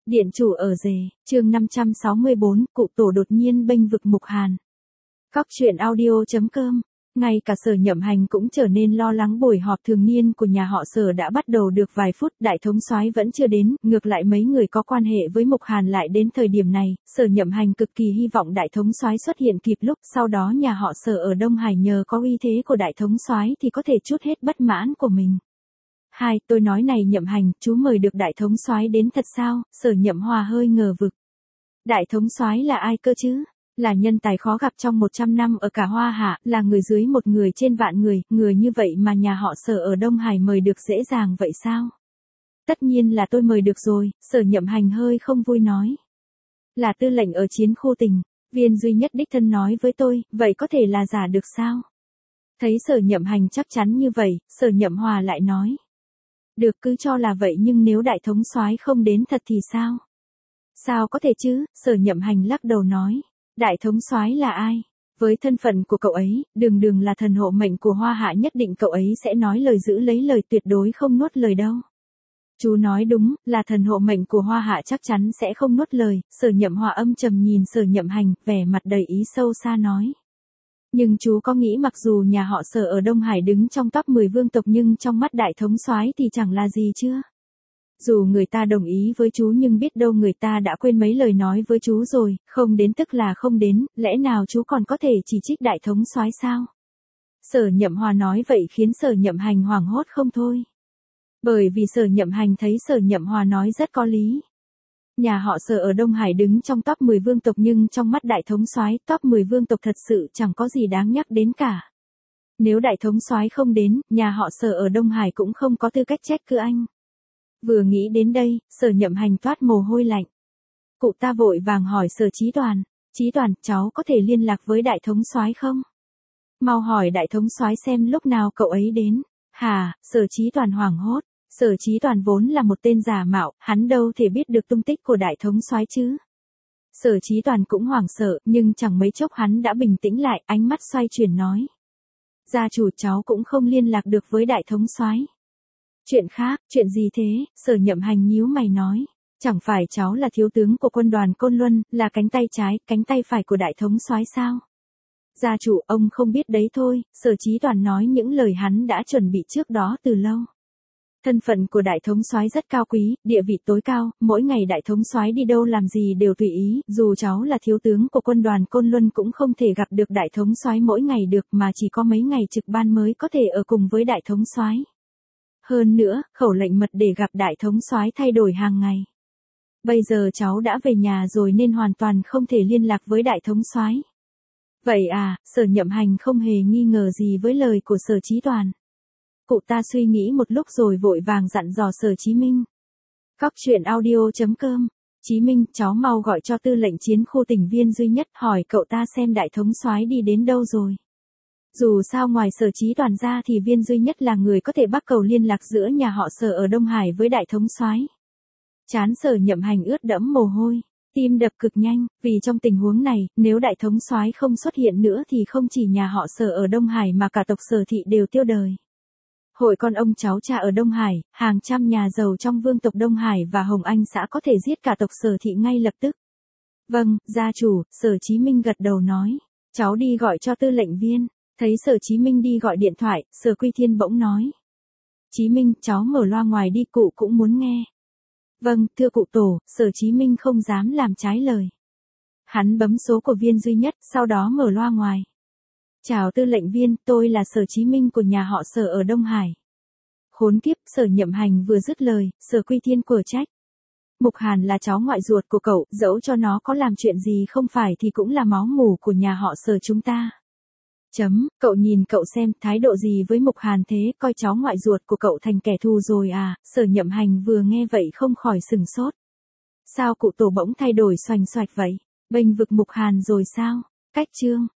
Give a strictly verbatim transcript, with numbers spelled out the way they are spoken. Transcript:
Điện chủ ở rể, chương năm trăm sáu mươi bốn, cụ tổ đột nhiên bênh vực Mục Hàn. Cóc truyện audio chấm com. Ngay cả Sở Nhậm Hành cũng trở nên lo lắng. Buổi họp thường niên của nhà họ Sở đã bắt đầu được vài phút, đại thống soái vẫn chưa đến, ngược lại mấy người có quan hệ với Mục Hàn lại đến thời điểm này. Sở Nhậm Hành cực kỳ hy vọng đại thống soái xuất hiện kịp lúc, sau đó nhà họ Sở ở Đông Hải nhờ có uy thế của đại thống soái thì có thể trút hết bất mãn của mình. Hai, tôi nói này Nhậm Hành, chú mời được đại thống soái đến thật sao? Sở Nhậm Hòa hơi ngờ vực. Đại thống soái là ai cơ chứ? Là nhân tài khó gặp trong một trăm năm ở cả Hoa Hạ, là người dưới một người trên vạn người, người như vậy mà nhà họ Sở ở Đông Hải mời được dễ dàng vậy sao? Tất nhiên là tôi mời được rồi, Sở Nhậm Hành hơi không vui nói. Là tư lệnh ở chiến khu tỉnh, Viên duy nhất đích thân nói với tôi, vậy có thể là giả được sao? Thấy Sở Nhậm Hành chắc chắn như vậy, Sở Nhậm Hòa lại nói. Được, cứ cho là vậy, nhưng nếu đại thống soái không đến thật thì sao? Sao có thể chứ? Sở Nhậm Hành lắc đầu nói. Đại thống soái là ai? Với thân phận của cậu ấy, đường đường là thần hộ mệnh của Hoa Hạ, nhất định cậu ấy sẽ nói lời giữ lấy lời, tuyệt đối không nuốt lời đâu. Chú nói đúng, là thần hộ mệnh của Hoa Hạ chắc chắn sẽ không nuốt lời. Sở Nhậm Hòa âm trầm nhìn Sở Nhậm Hành, vẻ mặt đầy ý sâu xa nói. Nhưng chú có nghĩ mặc dù nhà họ Sở ở Đông Hải đứng trong top mười vương tộc nhưng trong mắt đại thống soái thì chẳng là gì chưa? Dù người ta đồng ý với chú nhưng biết đâu người ta đã quên mấy lời nói với chú rồi, không đến tức là không đến, lẽ nào chú còn có thể chỉ trích đại thống soái sao? Sở Nhậm Hòa nói vậy khiến Sở Nhậm Hành hoảng hốt không thôi. Bởi vì Sở Nhậm Hành thấy Sở Nhậm Hòa nói rất có lý. Nhà họ Sở ở Đông Hải đứng trong top mười vương tộc nhưng trong mắt đại thống soái, top mười vương tộc thật sự chẳng có gì đáng nhắc đến cả. Nếu đại thống soái không đến, nhà họ Sở ở Đông Hải cũng không có tư cách trách cứ anh. Vừa nghĩ đến đây, Sở Nhậm Hành toát mồ hôi lạnh. Cụ ta vội vàng hỏi Sở Chí Toàn, Chí Toàn, cháu có thể liên lạc với đại thống soái không? Mau hỏi đại thống soái xem lúc nào cậu ấy đến. Hà, Sở Chí Toàn hoảng hốt. Sở Chí Toàn vốn là một tên giả mạo, hắn đâu thể biết được tung tích của đại thống soái chứ. Sở Chí Toàn cũng hoảng sợ, nhưng chẳng mấy chốc hắn đã bình tĩnh lại, ánh mắt xoay chuyển nói. Gia chủ, cháu cũng không liên lạc được với đại thống soái. Chuyện khác, chuyện gì thế? Sở Nhậm Hành nhíu mày nói. Chẳng phải cháu là thiếu tướng của quân đoàn Côn Luân, là cánh tay trái, cánh tay phải của đại thống soái sao? Gia chủ, ông không biết đấy thôi. Sở Chí Toàn nói những lời hắn đã chuẩn bị trước đó từ lâu. Thân phận của đại thống soái rất cao quý, địa vị tối cao, mỗi ngày đại thống soái đi đâu làm gì đều tùy ý, dù cháu là thiếu tướng của quân đoàn Côn Luân cũng không thể gặp được đại thống soái mỗi ngày được, mà chỉ có mấy ngày trực ban mới có thể ở cùng với đại thống soái. Hơn nữa, khẩu lệnh mật để gặp đại thống soái thay đổi hàng ngày. Bây giờ cháu đã về nhà rồi nên hoàn toàn không thể liên lạc với đại thống soái. Vậy à? Sở Nhậm Hành không hề nghi ngờ gì với lời của Sở Chí Toàn. Cụ ta suy nghĩ một lúc rồi vội vàng dặn dò Sở Chí Minh. Cóc truyện audio chấm com. Chí Minh, cháu mau gọi cho tư lệnh chiến khu tỉnh Viên duy nhất, hỏi cậu ta xem đại thống soái đi đến đâu rồi. Dù sao ngoài Sở Chí Toàn ra thì Viên duy nhất là người có thể bắt cầu liên lạc giữa nhà họ Sở ở Đông Hải với đại thống soái. Trán Sở Nhậm Hành ướt đẫm mồ hôi, tim đập cực nhanh, vì trong tình huống này, nếu đại thống soái không xuất hiện nữa thì không chỉ nhà họ Sở ở Đông Hải mà cả tộc Sở thị đều tiêu đời. Hội con ông cháu cha ở Đông Hải, hàng trăm nhà giàu trong vương tộc Đông Hải và Hồng Anh xã có thể giết cả tộc Sở thị ngay lập tức. Vâng, gia chủ, Sở Chí Minh gật đầu nói. Cháu đi gọi cho tư lệnh Viên. Thấy Sở Chí Minh đi gọi điện thoại, Sở Quy Thiên bỗng nói. Chí Minh, cháu mở loa ngoài đi, cụ cũng muốn nghe. Vâng, thưa cụ tổ. Sở Chí Minh không dám làm trái lời. Hắn bấm số của Viên duy nhất, sau đó mở loa ngoài. Chào tư lệnh Viên, tôi là Sở Chí Minh của nhà họ Sở ở Đông Hải. Khốn kiếp, Sở Nhậm Hành vừa dứt lời, Sở Quy Thiên của trách. Mục Hàn là cháu ngoại ruột của cậu, dẫu cho nó có làm chuyện gì không phải thì cũng là máu mủ của nhà họ Sở chúng ta. Chấm, cậu nhìn cậu xem, thái độ gì với Mục Hàn thế, coi cháu ngoại ruột của cậu thành kẻ thù rồi à? Sở Nhậm Hành vừa nghe vậy không khỏi sừng sốt. Sao cụ tổ bỗng thay đổi xoành xoạch vậy? Bênh vực Mục Hàn rồi sao? Cách chương.